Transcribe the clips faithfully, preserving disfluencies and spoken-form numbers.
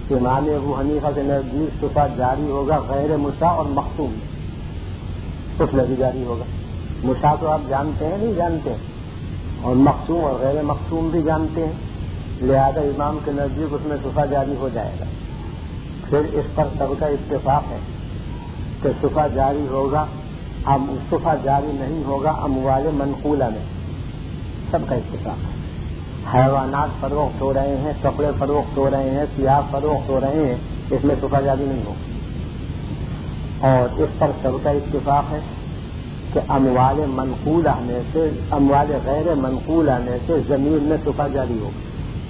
امام ابو حنیفہ کے نزدیک صفا جاری ہوگا غیر مشاع اور مختوم، اس میں بھی جاری ہوگا۔ مشاع تو آپ جانتے ہیں نہیں جانتے ہیں، اور مختوم اور غیر مختوم بھی جانتے ہیں، لہذا امام کے نزدیک اس میں صفا جاری ہو جائے گا۔ پھر اس پر سب کا اتفاق ہے کہ صفا جاری ہوگا، اب صفا جاری نہیں ہوگا اموال منقولہ میں، سب کا اتفاق ہے۔ حیوانات فروخت ہو رہے ہیں، کپڑے فروخت ہو رہے ہیں، سیاہ فروخت ہو رہے ہیں، اس میں صفا جاری نہیں ہوگا۔ اور اس پر سب کا اتفاق ہے کہ اموال منقولہ میں سے، اموال غیر منقولہ میں سے زمین میں صفا جاری ہوگا،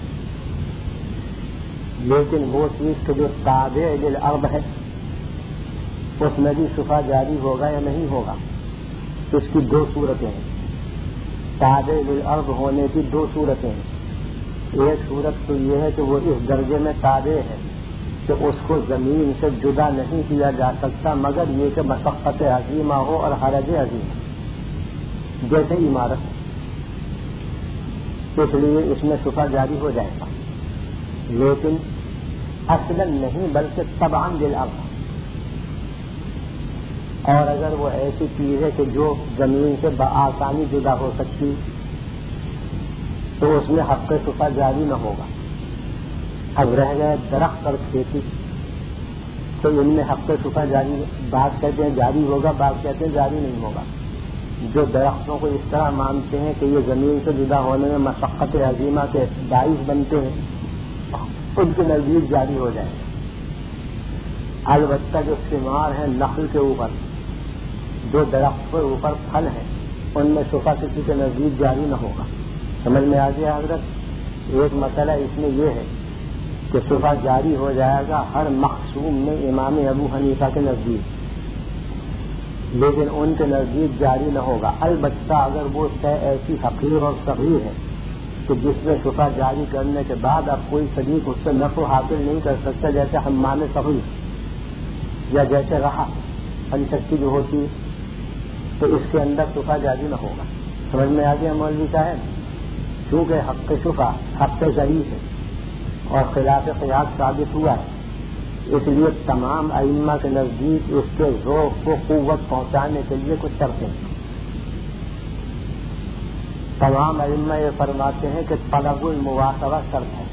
لیکن وہ چیز کہ جو تابع للارض ہے اس میں بھی صفا جاری ہوگا یا نہیں ہوگا؟ اس کی دو صورتیں ہیں۔ تابع للارض ہونے کی دو صورتیں ہیں۔ ایک صورت تو یہ ہے کہ وہ اس درجے میں تابع ہے کہ اس کو زمین سے جدا نہیں کیا جا سکتا مگر یہ کہ مشقت عظیمہ ہو اور حرج عظیم، جیسے عمارت، اس لیے اس میں صفا جاری ہو جائے گا، لیکن اصلاً نہیں بلکہ طبعاً للارض۔ اور اگر وہ ایسی چیز ہے کہ جو زمین سے بآسانی جدا ہو سکتی تو اس میں حق صفا جاری نہ ہوگا۔ اب رہ گئے درخت اور کھیتی، تو ان میں حق صفا جاری، بعض کہتے ہیں جاری ہوگا، بعض کہتے ہیں جاری نہیں ہوگا۔ جو درختوں کو اس طرح مانتے ہیں کہ یہ زمین سے جدا ہونے میں مشقت عظیمہ کے باعث بنتے ہیں، ان کے نزدیک جاری ہو جائے گا۔ البتہ جو ثمار ہیں نخل کے اوپر، جو درخت کے اوپر پھل ہیں، ان میں صفا کسی کے نزدیک جاری نہ ہوگا۔ سمجھ میں آ گیا حضرت؟ ایک مسئلہ اس میں یہ ہے کہ صفا جاری ہو جائے گا ہر مقصوم میں امام ابو حنیفہ کے نزدیک، لیکن ان کے نزدیک جاری نہ ہوگا۔ البتہ اگر وہ شے ایسی حقیر اور صغیر ہے کہ جس میں صفا جاری کرنے کے بعد اب کوئی صدیق اس سے نفع حاصل نہیں کر سکتا، جیسے حمام صغیر یا جیسے رہا پنچکی جو ہوتی ہے، تو اس کے اندر صفا جاری نہ ہوگا۔ سمجھ میں آ گیا مولوی صاحب؟ چونکہ حق شفا حق ضعیف ہے اور خلاف قیاس ثابت ہوا ہے، اس لیے تمام ائمہ کے نزدیک اس کے ذوق کو قوت پہنچانے کے لیے کچھ شرطیں ہیں۔ تمام ائمہ یہ فرماتے ہیں کہ طلب المواصبہ شرط ہے۔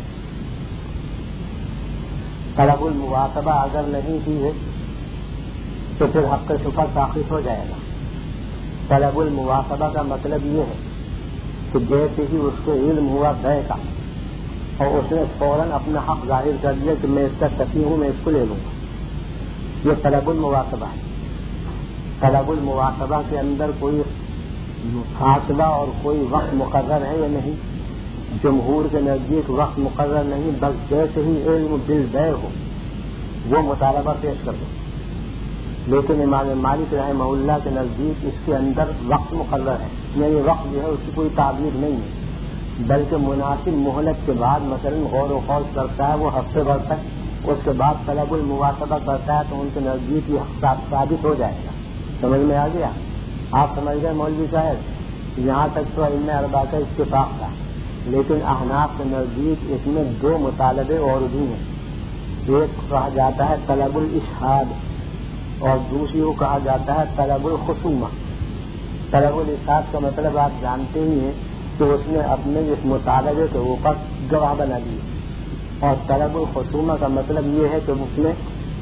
طلب المواصبہ اگر نہیں کی ہے تو پھر حق شفا ساقط ہو جائے گا۔ طلب المواصبہ کا مطلب یہ ہے کہ جیسے ہی اس کو علم ہوا بے کا اور اس نے فوراً اپنا حق ظاہر کر دیا کہ میں اس کا سفی ہوں، میں اس کو لے لوں گا، یہ طلب المواصبہ ہے۔ طلب المواصبہ کے اندر کوئی فاصلہ اور کوئی وقت مقرر ہے یا نہیں؟ جمہور کے نزدیک وقت مقرر نہیں، بس جیسے ہی علم بالبیع ہو وہ مطالبہ پیش کر دو۔ لیکن امام مالک رحمہ اللہ کے نزدیک اس کے اندر وقت مقرر ہے، یعنی وقت جو ہے اس کی کوئی تعبیر نہیں ہے، بلکہ مناسب مہلت کے بعد مثلا غور و خوض کرتا ہے وہ ہفتے بھر تک، اس کے بعد طلب المواصبہ کرتا ہے تو ان کے نزدیک یہ ثابت ہو جائے گا۔ سمجھ میں آ گیا؟ آپ سمجھ گئے مولوی صاحب؟ یہاں تک تو علم اربعہ کا اتفاق تھا، لیکن احناف کے نزدیک اس میں دو مطالبے اور بھی ہیں۔ ایک کہا جاتا ہے طلب الاشہاد اور دوسری کو کہا جاتا ہے طلب الخصومہ۔ طلب الاشہاد کا مطلب آپ جانتے ہی ہیں کہ اس نے اپنے اس مطالبے کے اوپر گواہ بنا دیے، اور طلب الخصومہ کا مطلب یہ ہے کہ اس نے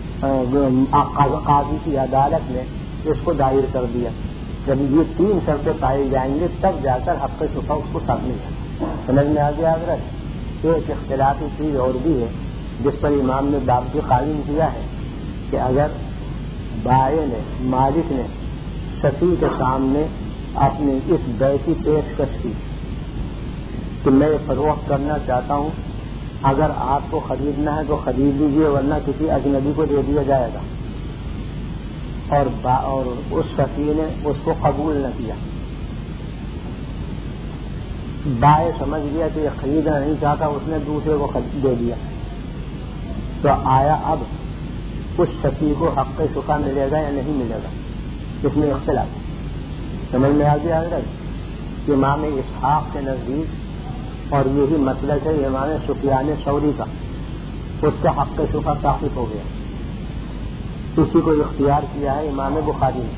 قاضی کی عدالت میں اس کو دائر کر دیا۔ جب یہ تین شرطیں پائی جائیں گے تب جا کر حق شفا اس کو سامنے جائے۔ سمجھ میں آ گیا حضرت؟ ایک اختلافی چیز اور بھی ہے جس پر امام نے ضابطہ قائم کیا ہے کہ اگر بائع نے، مالک نے شفیع کے سامنے اپنی اس بیع کی پیشکش کی کہ میں یہ فروخت کرنا چاہتا ہوں، اگر آپ کو خریدنا ہے تو خرید لیجیے ورنہ کسی اجنبی کو دے دیا جائے گا، اور با اور اس شفیع نے اس کو قبول نہ کیا، بائع سمجھ گیا کہ یہ خریدنا نہیں چاہتا، اس نے دوسرے کو دے دیا، تو آیا اب اس شفیع کو حق شفا ملے گا یا نہیں ملے گا؟ اس میں اختلاف سمجھ میں آ گیا حضرت؟ امام اسحاق کے نزدیک، اور یہی مسلک ہے امام سفیان ثوری کا، اس کا حق شفا ثابت ہو گیا. اسی کو اختیار کیا ہے امام بخاری نے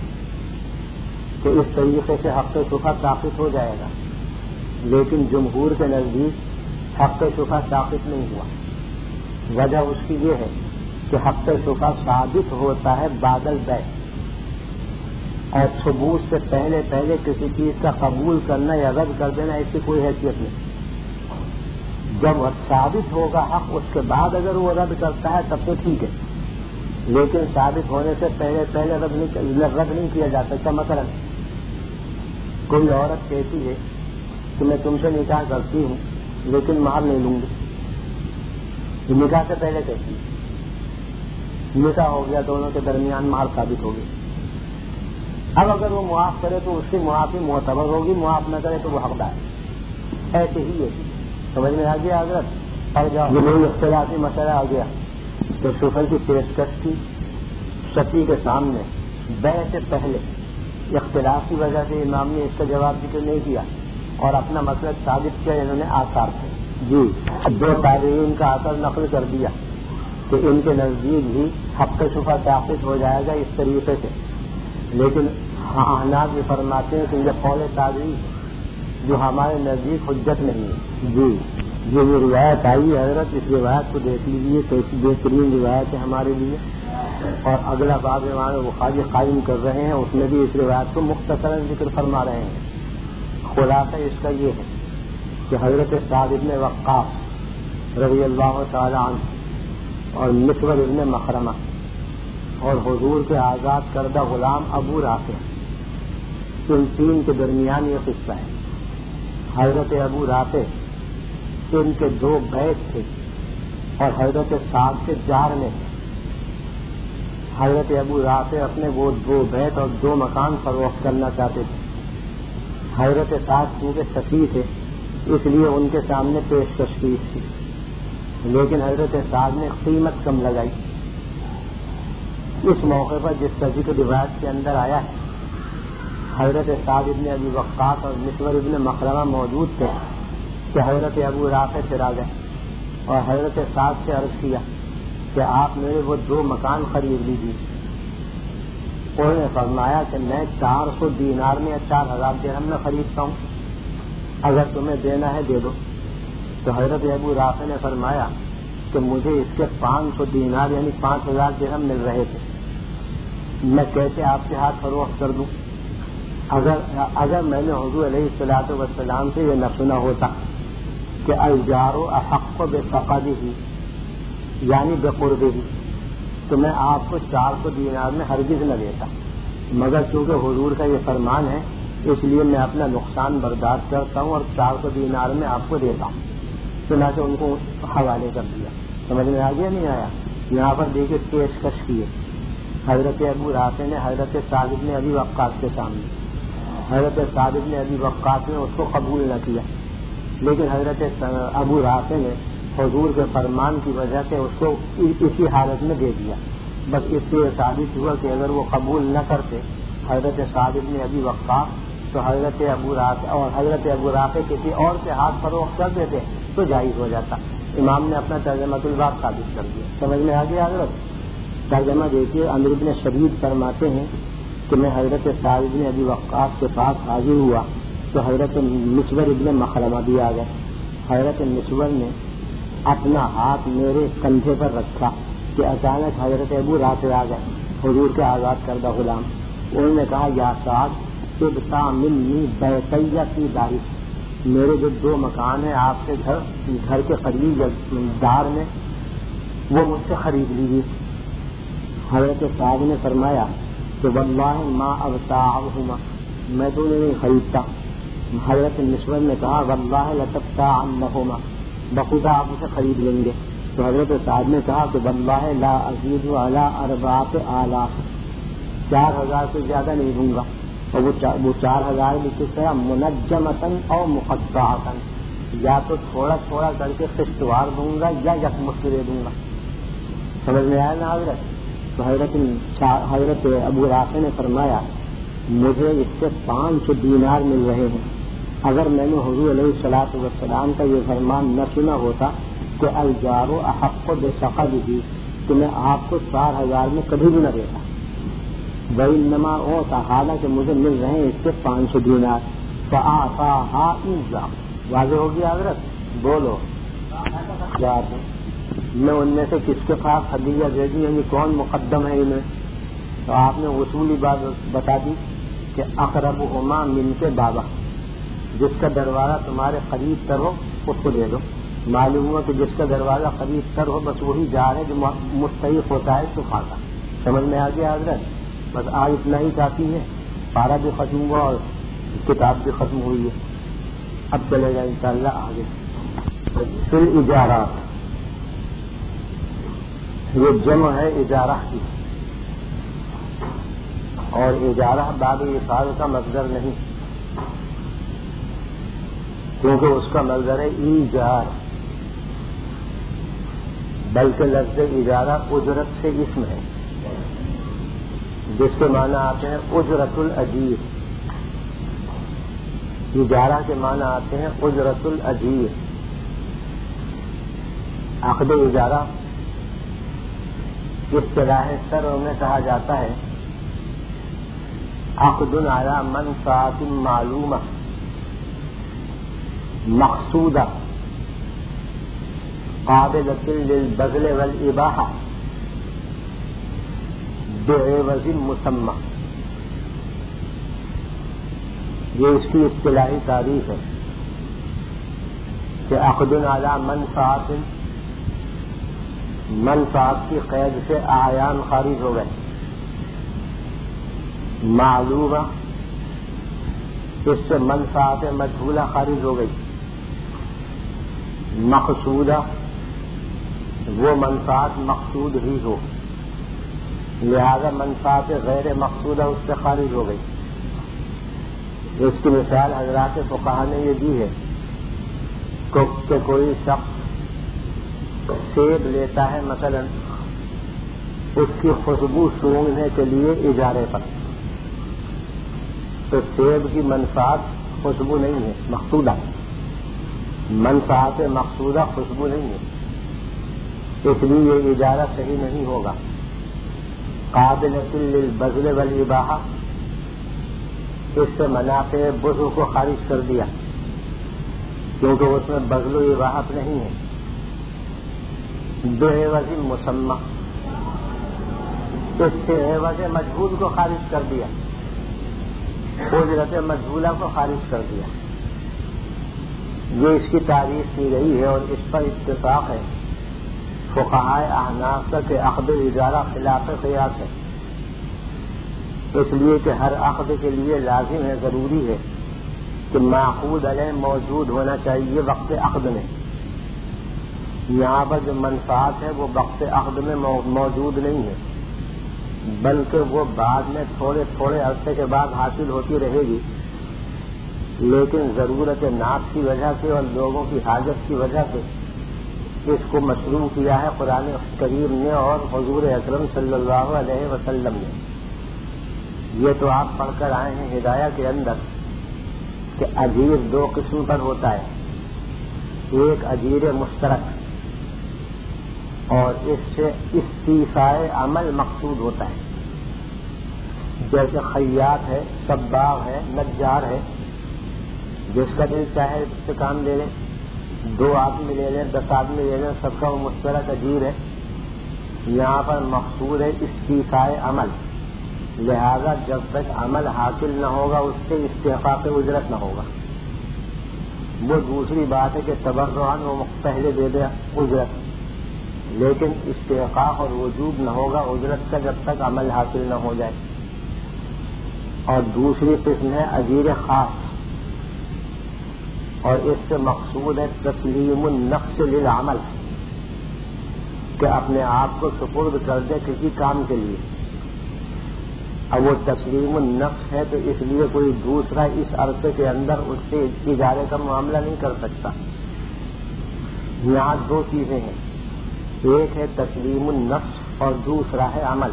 کہ اس طریقے سے حق شفا ثابت ہو جائے گا. لیکن جمہور کے نزدیک حق شفا ثابت نہیں ہوا. وجہ اس کی یہ ہے کہ حق شفا ثابت ہوتا ہے بعد البیع، اور ثبوت سے پہلے پہلے کسی چیز کا قبول کرنا یا رد کر دینا اس کی کوئی حیثیت نہیں. جب وہ ثابت ہوگا حق اس کے بعد اگر وہ رد کرتا ہے تب تو ٹھیک ہے، لیکن ثابت ہونے سے پہلے پہلے رد نہیں رد نہیں کیا جا سکتا. مثلا کوئی عورت کہتی ہے کہ میں تم سے نکاح کرتی ہوں لیکن مہر نہیں لوں گی، نکاح سے پہلے کہتی ہے، نکاح ہو گیا، دونوں کے درمیان مہر ثابت ہو گئی. اب اگر وہ معاف کرے تو اس کی معافی معتبر ہوگی، معاف نہ کرے تو وہ حقدار. ایسے ہی ہے، سمجھ میں آ گیا حضرت؟ اور جب یہ اختلافی مسئلہ آ گیا تو شفر کی پیشکش کی شفیع کے سامنے بیع سے پہلے، اختلاف کی وجہ سے امام نے اس کا جواب ذکر نہیں کیا اور اپنا مسئلہ ثابت کیا. انہوں نے آثار سے جی دو تابعین کا اثر نقل کر دیا کہ ان کے نزدیک بھی حق شفا ثابت ہو جائے گا اس طریقے سے. لیکن احناف یہ فرماتے ہیں کہ یہ قول تابعی جو ہمارے نزدیک حجت نہیں ہے. جی جو یہ روایت آئی ہے حضرت، اس روایت کو دیکھ لیجیے، کیسی بہترین روایت ہے ہمارے لیے. اور اگلا باب امام بخاری قائم کر رہے ہیں، اس میں بھی اس روایت کو مختصراً ذکر فرما رہے ہیں. خلاصہ اس کا یہ ہے کہ حضرت سعد بن وقاص رضی اللہ تعالی عنہ اور مسور بن مخرمہ اور حضور کے آزاد کردہ غلام ابو رافع، ان تین کے درمیان یہ قصہ ہے. حضرت ابو رافع ان کے دو بیت تھے اور حضرت سعد کے جار میں تھے. حضرت ابو رافع اپنے وہ دو بیت اور دو مکان فروخت کرنا چاہتے تھے. حضرت سعد کیونکہ سفی تھے اس لیے ان کے سامنے پیشکش کی تھی، لیکن حضرت سعد نے قیمت کم لگائی. اس موقع پر جس کا ذکر روایت کے اندر آیا ہے، حضرت سعد ابن ابی وقاص اور مسور ابن مخرمہ موجود تھے کہ حضرت ابو رافع پھر آ گئے اور حضرت سعد سے عرض کیا کہ آپ میرے وہ دو مکان خرید لیجیے. انہوں نے فرمایا کہ میں چار سو دینار میں یا چار ہزار درہم میں خریدتا ہوں، اگر تمہیں دینا ہے دے دو. تو حضرت ابو رافع نے فرمایا کہ مجھے اس کے پانچ سو دینار یعنی پانچ ہزار درہم مل رہے تھے، میں کیسے آپ کے ہاتھ فروخت کر دوں؟ اگر اگر میں نے حضور علیہ الصلوۃ والسلام سے یہ نہ سنا ہوتا کہ الجار احق بفقدہ یعنی بقربہ، تو میں آپ کو چار سو دینار میں ہرگز نہ دیتا، مگر چونکہ حضور کا یہ فرمان ہے اس لیے میں اپنا نقصان برداشت کرتا ہوں اور چار سو دینار میں آپ کو دیتا ہوں. چنانچہ ان کو حوالے کر دیا. سمجھ میں آ گیا نہیں آیا؟ یہاں پر دیکھیے پیشکش کی ہے حضرت ابو رافع نے حضرت سعد بن ابی وقاص کے سامنے. حضرت سعد بن ابی وقاص نے اس کو قبول نہ کیا، لیکن حضرت ابو رافع نے حضور کے فرمان کی وجہ سے اس کو اسی حالت میں دے دیا. بس اس سے ثابت ہوا کہ اگر وہ قبول نہ کرتے حضرت سعد بن ابی وقاص تو حضرت ابو رافع اور حضرت ابو رافع کسی اور کے ہاتھ فروخت کر دیتے تو جائز ہو جاتا. امام نے اپنا ترجمہ الباب ثابت کر دیا. سمجھ میں آ گیا حضرت؟ ترجمہ دیکھیے. امر بن شدید فرماتے ہیں کہ میں حضرت سعد بن ابی وقاص کے پاس حاضر ہوا تو حضرت مسور ابن مخرمہ بھی آ گئے. حضرت مسور نے اپنا ہاتھ میرے کندھے پر رکھا کہ اچانک حضرت ابو رافع آ گئے، حضور کے آزاد کردہ غلام. انہوں نے کہا یا سعد ابتا منی بیتیہ فی داری، میرے جو دو مکان ہیں آپ کے گھر گھر کے قریب دار میں وہ مجھ سے خرید لیجیے. حضرت صاحب نے فرمایا کہ واللہ ما ابتاعہما، میں تو نہیں خریدتا. حضرت مسور نے کہا واللہ لتبتاعنہما، بخدا آپ اسے خرید لیں گے. تو حضرت صاحب نے کہا کہ واللہ لا ازید علی اربعۃ آلاف، چار ہزار سے زیادہ نہیں دوں گا. اور وہ چار ہزار بھی کس طرح منجمتاً اور مقطعتاً، یا تو تھوڑا تھوڑا کر کے قسطوار دوں گا یا یکمشت دے دوں گا. سمجھ میں آیا نا حضرت؟ تو حضرت حضرت ابو رافع نے فرمایا مجھے اس سے پانچ سو دینار مل رہے ہیں، اگر میں نے حضور علیہ الصلوۃ والسلام کا یہ فرمان نہ سنا ہوتا کہ الجارو احق بثقبہ کہ میں آپ کو چار ہزار میں کبھی بھی نہ دیتا، وإنما اوتا حالانکہ مجھے مل رہے ہیں اس کے پانچ سو دینار، فآتاها إياه۔ واضح ہو گیا حضرت؟ بولو کیا ہے؟ میں ان میں سے کس کے پاس ہدیہ دے دی، یعنی کون مقدم ہے انہیں؟ تو آپ نے اصولی بات بتا دی کہ اقربہما من کے بابا، جس کا دروازہ تمہارے قریب تر ہو اس کو دے دو۔ معلوم ہوا کہ جس کا دروازہ قریب تر ہو بس وہی جار ہے جو مستحق ہوتا ہے صفا کا۔ سمجھ میں آ گیا حضرت؟ بس آج اتنا ہی کافی ہے، پارا بھی ختم ہوا اور کتاب بھی ختم ہوئی ہے، اب چلے گا انشاءاللہ آگے۔ پھر اجارات، یہ جمع ہے اجارہ کی، اور اجارہ باب افعال کا مصدر نہیں، کیونکہ اس کا مصدر ہے ایجار، بلکہ لفظ اجارہ اجرت سے اسم ہے، جس کے معنی آتے ہیں اجرت الاجیر۔ اجارہ کے معنی آتے ہیں اجرت الاجیر۔ عقد اجارہ اصطلاح شرع میں کہا جاتا ہے عقد علی منفعۃ معلومہ مقصودہ قابلۃ للبذل والاباحہ بعوض مسمى۔ یہ اس کی اصطلاحی تعریف ہے کہ عقد علی منفعۃ، منفعت کی قید سے اعیان خارج ہو گئے، معلومہ اس سے منفعت مجہولہ خارج ہو گئی، مقصودہ وہ منفعت مقصود ہی ہو، لہذا منفعت غیر مقصودہ اس سے خارج ہو گئی۔ اس کی مثال حضرات فقہا نے یہ دی ہے کہ کوئی شخص سیب لیتا ہے مثلا اس کی خوشبو سونگھنے کے لیے اجارے پر، تو سیب کی منفعت خوشبو نہیں ہے، مقصودہ، منفعت مقصودہ خوشبو نہیں ہے، اس لیے یہ اجارہ صحیح نہیں ہوگا۔ قابلۃ للبذل والاباحہ اس سے منافع بذل کو خارج کر دیا، کیونکہ اس میں بذل و اباحت نہیں ہے۔ بعوض مسمى اس سے عوض مجہول کو خارج کر دیا، اجرت مجہولہ کو خارج کر دیا۔ یہ اس کی تعریف کی گئی ہے اور اس پر اتفاق ہے فقہائے احناف کا کہ عقد اجارہ خلاف قیاس ہے، اس لیے کہ ہر عقد کے لیے لازم ہے، ضروری ہے کہ معقود علیہ موجود ہونا چاہیے وقت عقد میں۔ یہاں پر جو منفعت ہے وہ وقت عقد میں موجود نہیں ہے، بلکہ وہ بعد میں تھوڑے تھوڑے عرصے کے بعد حاصل ہوتی رہے گی، لیکن ضرورت ناس کی وجہ سے اور لوگوں کی حاجت کی وجہ سے اس کو مشروع کیا ہے قرآن کریم نے اور حضور اکرم صلی اللہ علیہ وسلم نے۔ یہ تو آپ پڑھ کر آئے ہیں ہدایہ کے اندر کہ اجیر دو قسم پر ہوتا ہے، ایک اجیر مشترک اور اس سے استیفائے عمل مقصود ہوتا ہے، جیسے خیاط ہے، صباغ ہے، نجار ہے، جس کا دل چاہے اس سے کام لے لیں، دو آدمی لے لیں، دس آدمی لے لیں، سب کا وہ مشترک اجیر ہے۔ یہاں پر مقصود ہے استیفائے عمل، لہذا جب تک عمل حاصل نہ ہوگا اس سے استحقاق اجرت نہ ہوگا۔ وہ دوسری بات ہے کہ تبرعاً وہ پہلے دے دے اجرت، لیکن استحقاق اور وجوب نہ ہوگا اجرت کا جب تک عمل حاصل نہ ہو جائے۔ اور دوسری قسم ہے اجیر خاص، اور اس سے مقصود ہے تسلیم النفس للعمل، کہ اپنے آپ کو سپرد کر دے کسی کام کے لیے۔ اب وہ تسلیم النفس ہے تو اس لیے کوئی دوسرا اس عرصے کے اندر اس سے اجارے کا معاملہ نہیں کر سکتا۔ یہاں دو چیزیں ہیں، ایک ہے تسلیم النفس اور دوسرا ہے عمل،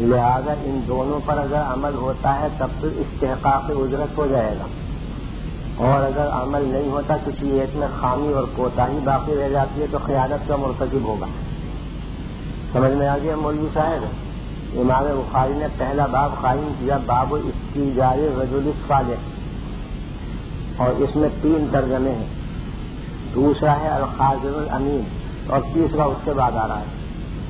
لہذا ان دونوں پر اگر عمل ہوتا ہے تب تو استحقاق اجرت ہو جائے گا۔ اور اگر عمل نہیں ہوتا کسی ایک میں خامی اور کوتاہی باقی رہ جاتی ہے تو خیانت کا مرتکب ہوگا. سمجھ میں آ گیا مولوی صاحب؟ امام بخاری نے پہلا باب قائم کیا باب استیجار الرجل الصالح، اور اس میں تین ترجمے ہیں. دوسرا ہے الخازن الامین، اور تیسرا اس کے بعد آ رہا ہے.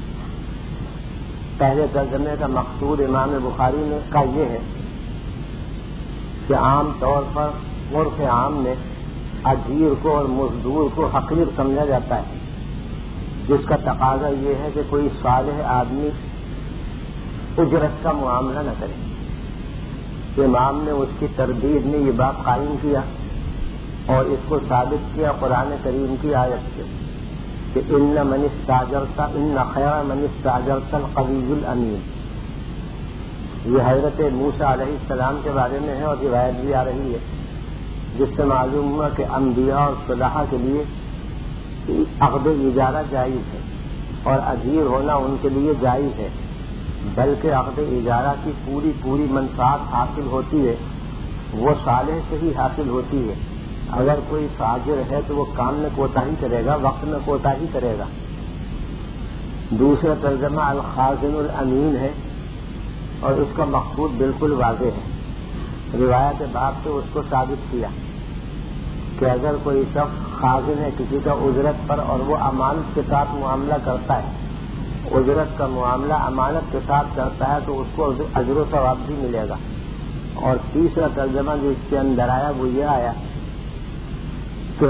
پہلے ترجمے کا مقصود امام بخاری نے کا یہ ہے کہ عام طور پر عرف عام میں اجیر کو اور مزدور کو حقیر سمجھا جاتا ہے، جس کا تقاضا یہ ہے کہ کوئی صالح آدمی اجرت کا معاملہ نہ کرے. امام نے اس کی تردید میں یہ بات قائم کیا اور اس کو ثابت کیا قرآن کریم کی آیت سے کہ ان من استاجرت ان خیر من استاجرت القوی الامین. یہ حضرت موسیٰ علیہ السلام کے بارے میں ہے اور روایت بھی آ رہی ہے، جس سے معلوم ہوا کہ انبیاء اور صلحاء کے لیے عقد اجارہ جائز ہے اور اجیر ہونا ان کے لیے جائز ہے، بلکہ عقد اجارہ کی پوری پوری منفعت حاصل ہوتی ہے وہ صالح سے ہی حاصل ہوتی ہے. اگر کوئی فاجر ہے تو وہ کام میں کوتاہی کرے گا، وقت میں کوتاہی کرے گا. دوسرا ترجمہ الخازن الامین ہے اور اس کا مقصود بالکل واضح ہے. روایت باب سے اس کو ثابت کیا کہ اگر کوئی شخص خازن ہے کسی کا اجرت پر اور وہ امانت کے ساتھ معاملہ کرتا ہے، اجرت کا معاملہ امانت کے ساتھ کرتا ہے تو اس کو اجر و ثواب بھی ملے گا. اور تیسرا ترجمہ جو اس کے اندر آیا وہ یہ آیا کہ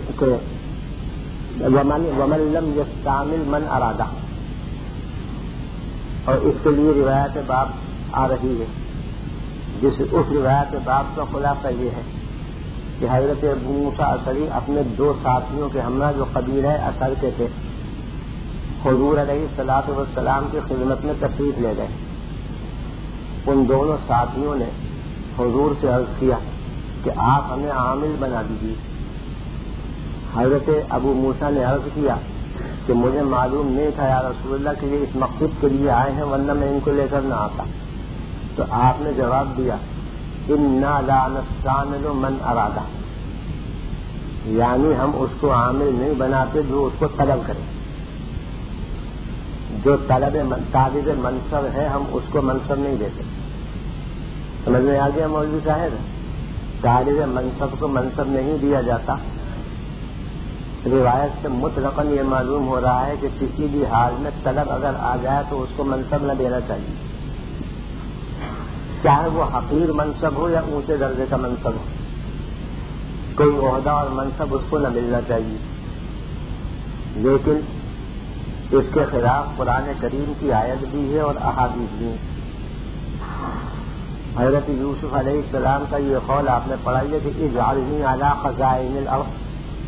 ومن لم یستعمل من ارادہ، اور اس کے لیے روایت باب آ رہی ہے، جس اس روایت باب کا خلاصہ یہ ہے کہ حضرت ابو موسیٰ اشعری اپنے دو ساتھیوں کے ہمراہ جو قبیلہ اثر کے تھے حضور علیہ الصلوۃ والسلام کی خدمت میں تشریف لے گئے. ان دونوں ساتھیوں نے حضور سے عرض کیا کہ آپ ہمیں عامل بنا دیجیے. حضرت ابو موسیٰ نے عرض کیا کہ مجھے معلوم نہیں تھا یا رسول اللہ کہ یہ اس مقصد کے لیے آئے ہیں ورنہ میں ان کو لے کر نہ آتا. تو آپ نے جواب دیا انا لا نستعمل من ارادہ، یعنی ہم اس کو عامل نہیں بناتے جو اس کو طلب کرے. جو طلب طالب منصب ہے ہم اس کو منصب نہیں دیتے. سمجھ میں آ گیا مولوی صاحب؟ طالب منصب کو منصب نہیں دیا جاتا. روایت سے مطلقاً یہ معلوم ہو رہا ہے کہ کسی بھی حال میں طلب اگر آ جائے تو اس کو منصب نہ دینا چاہیے، چاہے وہ حقیر منصب ہو یا اونچے درجے کا منصب ہو. کوئی عہدہ اور منصب اس کو نہ ملنا چاہیے. لیکن اس کے خلاف قرآن کریم کی آیت بھی ہے اور احادیث بھی. حضرت یوسف علیہ السلام کا یہ قول آپ نے پڑھا ہے کہ اجعلنی علی خزائن الارض.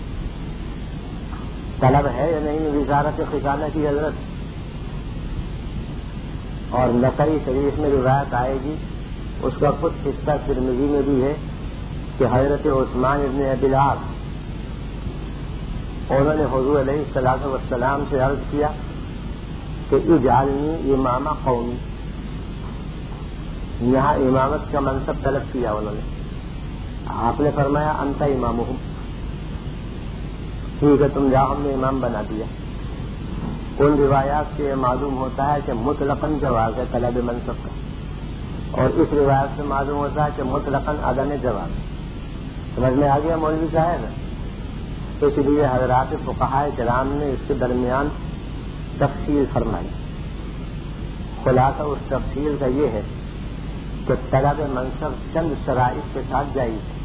طلب ہے یا نہیں وزارت خزانہ کی حضرت؟ اور نسائی شریف میں روایت آئے گی، اس کا خود حصہ ترمذی میں بھی ہے کہ حضرت عثمان ابن ابی العاص انہوں نے حضور علیہ الصلوۃ والسلام سے عرض کیا کہ اجعلنی امام قومی. یہاں امامت کا منصب طلب کیا انہوں نے. آپ نے فرمایا انت امامہم، ٹھیک ہے تم جاؤ، ہم نے امام بنا دیا. ان روایات سے معلوم ہوتا ہے کہ مطلقاً جواز ہے طلب منصب کا، اور اس روایت سے معلوم ہوتا ہے کہ مطلقاً عدم جواز. سمجھ میں آ گیا مولوی صاحب؟ اس لیے حضرات فقہاء کرام نے اس کے درمیان تفصیل فرمائی. خلاصہ اس تفصیل کا یہ ہے کہ طلب منصب چند شرائط کے ساتھ جائز ہے.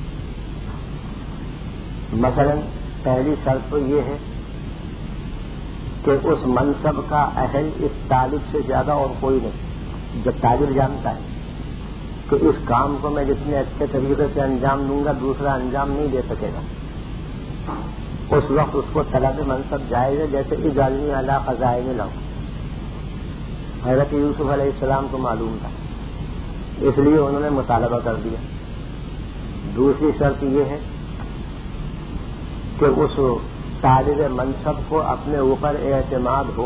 مثلا پہلی شرط تو یہ ہے کہ اس منصب کا اہل اس طالب سے زیادہ اور کوئی نہیں. جب طالب جانتا ہے کہ اس کام کو میں جتنے اچھے طریقے سے انجام دوں گا دوسرا انجام نہیں دے سکے گا، اس وقت اس کو طلب منصب جائز ہے. جیسے اجعلنی علی خزائن الارض حضرت یوسف علیہ السلام کو معلوم تھا، اس لیے انہوں نے مطالبہ کر دیا. دوسری شرط یہ ہے کہ اس طالب منصب کو اپنے اوپر اعتماد ہو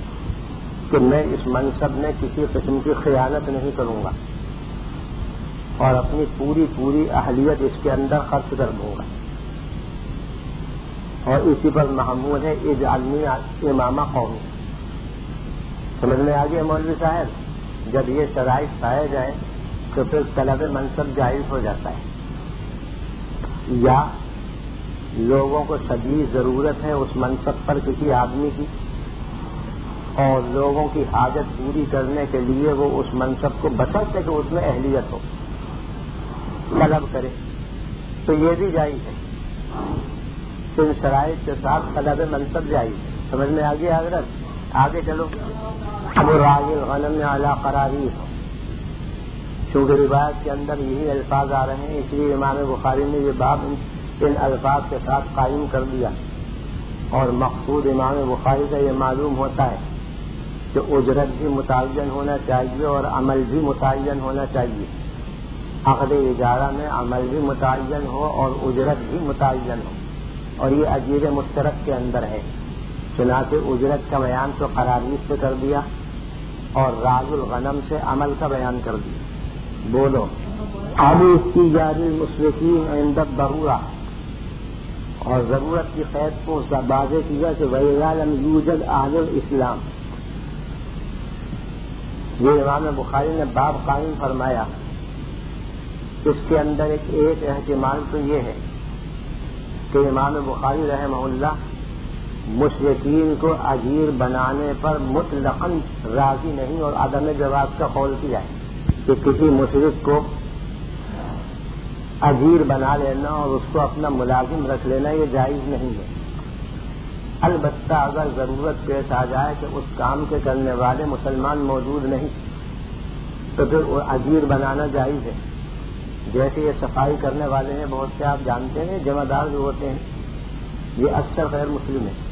کہ میں اس منصب میں کسی قسم کی خیانت نہیں کروں گا. اور اپنی پوری پوری اہلیت اس کے اندر خرچ کر دوں گا. اور اسی پر محمود ہے اجعلنی امام قومی. سمجھ میں آ گیا مولوی صاحب؟ جب یہ شرائط پائے جائیں تو پھر طلب منصب جائز ہو جاتا ہے. یا لوگوں کو شدید ضرورت ہے اس منصب پر کسی آدمی کی، اور لوگوں کی حاجت پوری کرنے کے لیے وہ اس منصب کو بشرط کہ اس میں اہلیت ہو طلب کرے، تو یہ بھی جائز ہے. ان شرائط کے ساتھ طلب منصب جائز ہے. سمجھ میں آ گیا حضرت؟ آگے چلو. ابو راغب الغنم علی قراری، چونکہ روایت کے اندر یہی الفاظ آ رہے ہیں اس لیے امام بخاری نے یہ باب ان الفاظ کے ساتھ قائم کر دیا. اور مقصود امام بخاری کا یہ معلوم ہوتا ہے کہ اجرت بھی متعین ہونا چاہیے اور عمل بھی متعین ہونا چاہیے. عقد اجارہ میں عمل بھی متعین ہو اور اجرت بھی متعین ہو، اور یہ اجیر مشترک کے اندر ہے. چنانچہ اجرت کا بیان تو قراریز سے کر دیا اور راز الغنم سے عمل کا بیان کر دیا. بولو. علی استیجار المشرکین عند الضرورہ، اور ضرورت کی قید کو واضح کیا کہ وَإِذَا لَمْ يُوجَدْ أَهْلُ الْإِسْلَامِ. یہ امام بخاری نے باب قائم فرمایا. اس کے اندر ایک ایک احتمال تو یہ ہے کہ امام بخاری رحمہ اللہ مشرکین کو اجیر بنانے پر مطلقاً راضی نہیں اور عدم جواز کا قول کیا ہے کہ کسی مشرک کو اجیر بنا لینا اور اس کو اپنا ملازم رکھ لینا یہ جائز نہیں ہے. البتہ اگر ضرورت پیش آ جائے کہ اس کام کے کرنے والے مسلمان موجود نہیں تو پھر وہ اجیر بنانا جائز ہے. جیسے یہ صفائی کرنے والے ہیں بہت سے آپ جانتے ہیں، جمع دار جو ہوتے ہیں یہ اکثر غیر مسلم ہیں.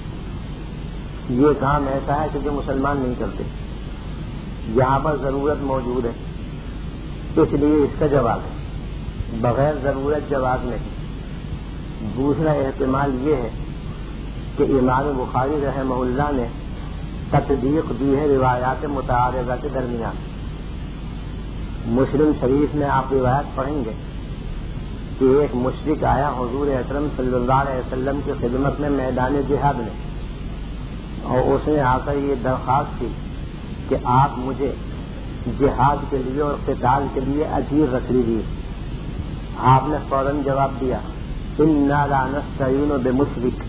یہ کام ایسا ہے کہ جو مسلمان نہیں کرتے. یہاں پر ضرورت موجود ہے اس لیے اس کا جواز ہے، بغیر ضرورت جواز نہیں. دوسرا احتمال یہ ہے کہ امام بخاری رحمہ اللہ نے تصدیق دی ہے روایات متعارضہ کے درمیان. مسلم شریف میں آپ روایت پڑھیں گے کہ ایک مشرک آیا حضور اکرم صلی اللہ علیہ وسلم کی خدمت میں میدان جہاد میں، اور اس نے آ کر یہ درخواست کی کہ آپ مجھے جہاد کے لیے اور قتال کے لیے اجیر رکھ لیجیے. آپ نے فوراً جواب دیا انا لا نستعین بمشرک.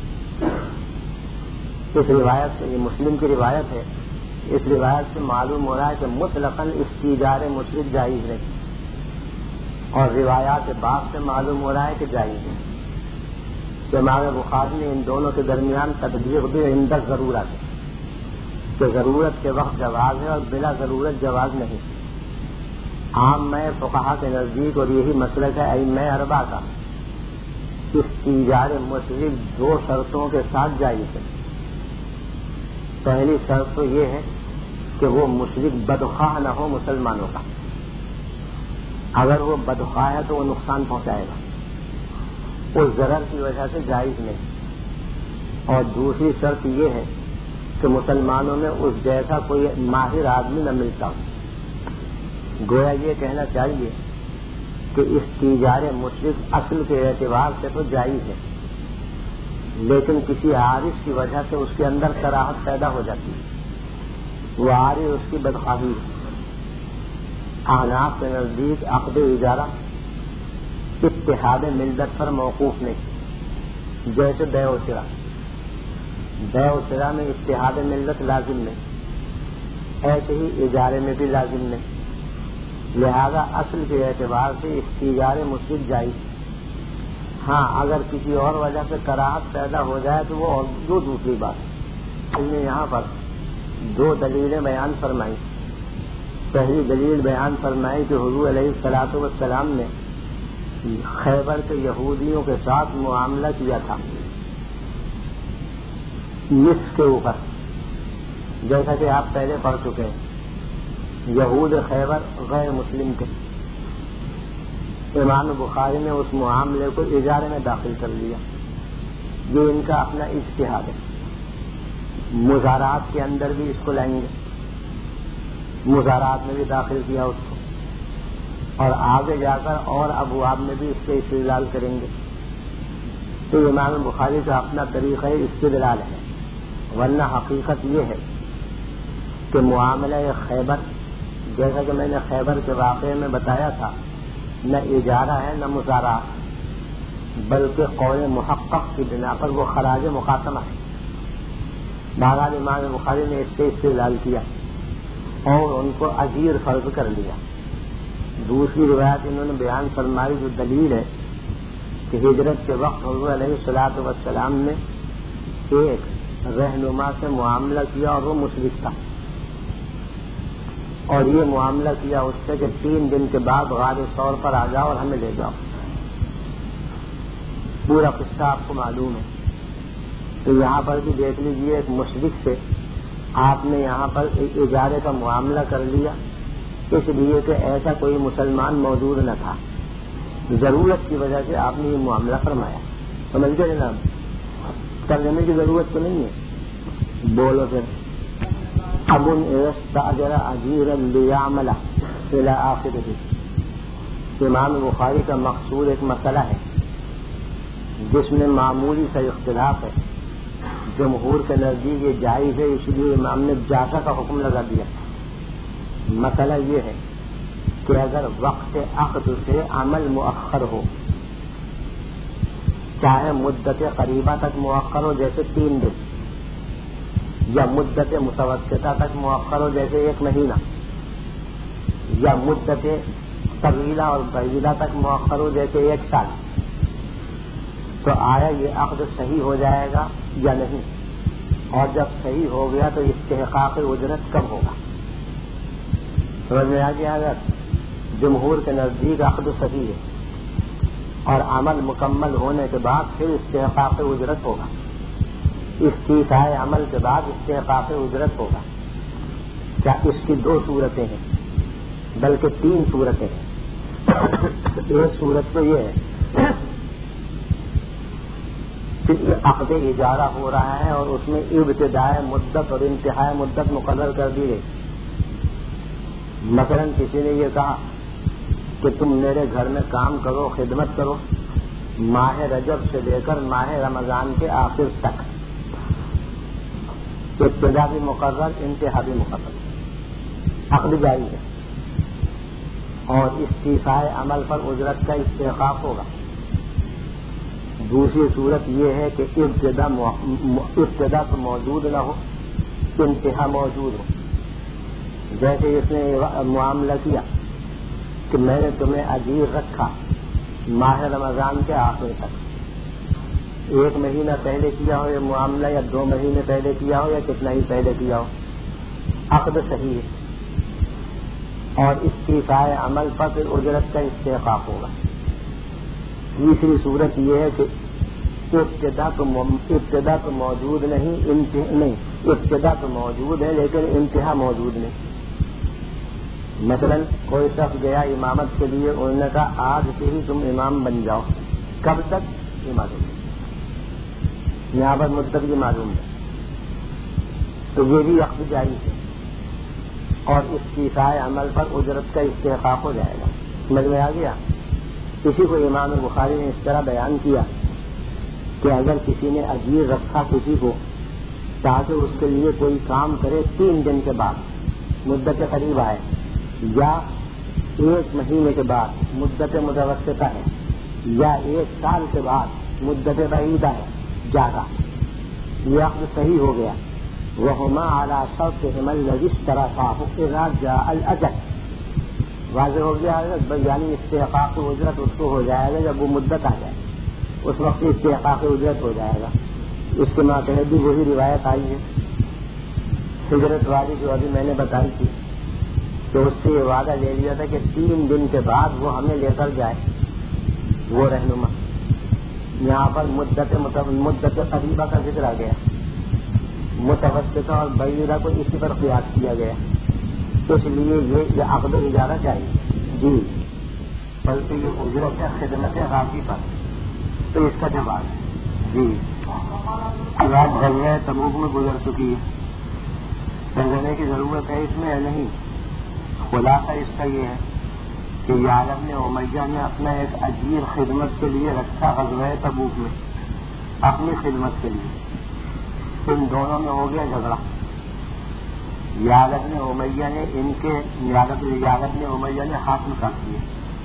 اس روایت سے، یہ مسلم کی روایت ہے، اس روایت سے معلوم ہو رہا ہے کہ مطلقاً استیجار مشرک جائز نہیں، اور روایات باب سے معلوم ہو رہا ہے کہ جائز ہے. امام بخاری نے ان دونوں کے درمیان تطبیق بھی عند ضرورت ہے کہ ضرورت کے وقت جواز ہے اور بلا ضرورت جواز نہیں. عام میں فقہا کے نزدیک اور یہی مسلک ہے ائمہ اربعہ کا، استیجار مشرک دو شرطوں کے ساتھ جائز ہے. پہلی شرط تو یہ ہے کہ وہ مشرک بدخواہ نہ ہو مسلمانوں کا. اگر وہ بدخواہ ہے تو وہ نقصان پہنچائے گا، اس ضرر کی وجہ سے جائز نہیں. اور دوسری شرط یہ ہے کہ مسلمانوں میں اس جیسا کوئی ماہر آدمی نہ ملتا ہو. گویا یہ کہنا چاہیے کہ استیجار مشرک اصل کے اعتبار سے تو جائز ہے، لیکن کسی عارض کی وجہ سے اس کے اندر کراہت پیدا ہو جاتی ہے. وہ عارض اس کی بدخواہی ہے. احناف کے نزدیک عقد اجارہ اتحاد ملت پر موقوف نہیں، جیسے بیع و شراء. بیع و شراء میں اتحاد ملت لازم نہیں، ایسے ہی اجارے میں بھی لازم نہیں. لہذا اصل کے اعتبار سے استیجار مشرک جائز. ہاں اگر کسی اور وجہ سے کراہت پیدا ہو جائے تو وہ اور جو دوسری بات. ہم نے یہاں پر دو دلیلیں بیان فرمائی. پہلی دلیل بیان فرمائی کہ حضور علیہ الصلوۃ والسلام نے خیبر کے یہودیوں کے ساتھ معاملہ کیا تھا نصف کے اوپر، جیسا کہ آپ پہلے پڑھ چکے ہیں. یہود خیبر غیر مسلم کے. امام بخاری نے اس معاملے کو اجارے میں داخل کر لیا. یہ ان کا اپنا اجتہاد ہے. مزارات کے اندر بھی اس کو لائیں گے، مزارات میں بھی داخل کیا اس کو. اور آگے جا کر اور ابواب میں بھی اس کے استدلال کریں گے. تو امام بخاری کا اپنا طریقہ استدلال ہے، ورنہ حقیقت یہ ہے کہ معاملہ خیبر، جیسا کہ میں نے خیبر کے واقعے میں بتایا تھا، نہ اجارہ ہے نہ مزارع، بلکہ قول محقق کی بنا پر وہ خراج مقاسمہ ہے. بہرحال امام بخاری نے اس سے استدلال کیا اور ان کو اجیر فرض کر لیا. دوسری روایت انہوں نے بیان فرمائی جو دلیل ہے کہ ہجرت کے وقت حضور علیہ الصلوۃ والسلام نے ایک رہنما سے معاملہ کیا اور وہ مشرک تھا، اور یہ معاملہ کیا اس سے کہ تین دن کے بعد غار ثور پر آ جاؤ اور ہمیں لے جاؤ. پورا قصہ آپ کو معلوم ہے. تو یہاں پر بھی دیکھ لیجیے، ایک مشرک سے آپ نے یہاں پر اجارے کا معاملہ کر لیا، اس لیے کہ ایسا کوئی مسلمان موجود نہ تھا، ضرورت کی وجہ سے آپ نے یہ معاملہ فرمایا. سمجھ گئے جناب؟ ترجمے کی ضرورت تو نہیں ہے. بولو پھر. اب استاجر اجیرا لیعمل الی آخرہ. امام بخاری کا مقصود ایک مسئلہ ہے جس میں معمولی سا اختلاف ہے. جمہور کے نزدیک یہ جائز ہے، اس لیے امام نے جازہ کا حکم لگا دیا. مسئلہ یہ ہے کہ اگر وقت عقد سے عمل مؤخر ہو، چاہے مدت قریبہ تک مؤخر ہو جیسے تین دن، یا مدت متوسطہ تک مؤخر ہو جیسے ایک مہینہ، یا مدت طویلہ اور بعیدہ تک مؤخر ہو جیسے ایک سال، تو آیا یہ عقد صحیح ہو جائے گا یا نہیں؟ اور جب صحیح ہو گیا تو استحقاق اجرت کب ہوگا؟ سمجھ میں آ گیا؟ اگر جمہور کے نزدیک عقد صحیح ہے اور عمل مکمل ہونے کے بعد پھر استحقاق اجرت ہوگا، استیفائے عمل کے بعد استحقاق اجرت ہوگا. کیا اس کی دو صورتیں ہیں، بلکہ تین صورتیں ہیں. ایک صورت تو یہ ہے کہ عقد اجارہ ہو رہا ہے اور اس میں ابتدائے مدت اور انتہائی مدت مقرر کر دی گئی. مثلا کسی نے یہ کہا کہ تم میرے گھر میں کام کرو، خدمت کرو، ماہ رجب سے لے کر ماہ رمضان کے آخر تک. ابتدا بھی مقرر، انتہا بھی مقرر، عقد جاری ہے، اور استیفائے عمل پر اجرت کا استحقاق ہوگا. دوسری صورت یہ ہے کہ ابتدا ابتدا تو موجود نہ ہو، انتہا موجود ہو. جیسے اس نے معاملہ کیا کہ میں نے تمہیں اجیر رکھا ماہ رمضان کے آخر تک، ایک مہینہ پہلے کیا ہو یہ معاملہ، یا دو مہینے پہلے کیا ہو، یا کتنا ہی پہلے کیا ہو، عقد صحیح ہے اور استیفائے عمل پر پھر اجرت کا استحقاق ہوگا. تیسری صورت یہ ہے کہ ابتدا تو ابتدا تو موجود نہیں، نہیں ابتدا تو موجود ہے لیکن انتہا موجود نہیں. مثلا کوئی شخص گیا امامت کے لیے، انہوں نے کہا آج سے ہی تم امام بن جاؤ. کب تک یہ معلوم ہے، یہاں پر مدت بھی معلوم ہے. تو یہ بھی عقد جاری ہے اور استیفائے عمل پر اجرت کا استحقاق ہو جائے گا. سمجھ میں آ گیا؟ کسی کو امام بخاری نے اس طرح بیان کیا کہ اگر کسی نے اجیر رکھا کسی کو تاکہ اس کے لیے کوئی کام کرے تین دن کے بعد مدت قریب آئے، یا ایک مہینے کے بعد مدت متوسطہ ہے، یا ایک سال کے بعد مدت بعیدہ ہے، جاگا، یہ عقد صحیح ہو گیا. وہما اعلیٰ شرط حمل نجس طرح صاحب جا الاجل. واضح ہو گیا، یعنی استحقاق اجرت اس کو ہو جائے گا جب وہ مدت آ جائے، اس وقت استحقاق اجرت ہو جائے گا. اس کے ماتحت بھی وہی روایت آئی ہے ہجرت والی جو ابھی میں نے بتائی تھی، تو اس سے یہ وعدہ لے لیا تھا کہ تین دن کے بعد وہ ہمیں لے کر جائے وہ رہنما. یہاں پر مدت مدت قریبہ کا ذکر آ گیا، متوسطہ اور بعیدہ کو اسی پر قیاس کیا گیا، اس لیے یہ عقد اجارہ چاہیے. جی بلکہ یہ اجرت ہے خدمت راضی پر. تو اس کا جواب ہے جی رات غزوہ تبوک میں گزر چکی ہے، سمجھنے کی ضرورت ہے اس میں یا نہیں؟ خلاصہ اس کا یہ ہے کہ یعلب نے امیہ نے اپنا ایک اجیر خدمت کے لیے رکھا غزوہ تبوک میں اپنی خدمت کے لیے، ان دونوں میں ہو گیا جھگڑا۔ یعلب نے امیہ نے ان کے یعلب نے امیہ نے ختم کر دیے۔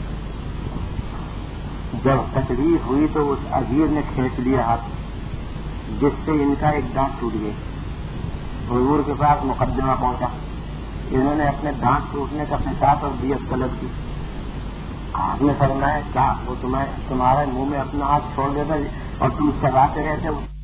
جب تکلیف ہوئی تو اس اجیر نے کھینچ لیا ہاتھ، جس سے ان کا ایک دانت ٹوٹ گیا۔ حضور کے پاس مقدمہ پہنچا، انہوں نے اپنے دانت ٹوٹنے کا قصاص اور دیت طلب کی۔ آپ نے فرمایا کیا وہ تمہیں تمہارے منہ میں اپنا ہاتھ چھوڑ دیتا اور تم چباتے رہتے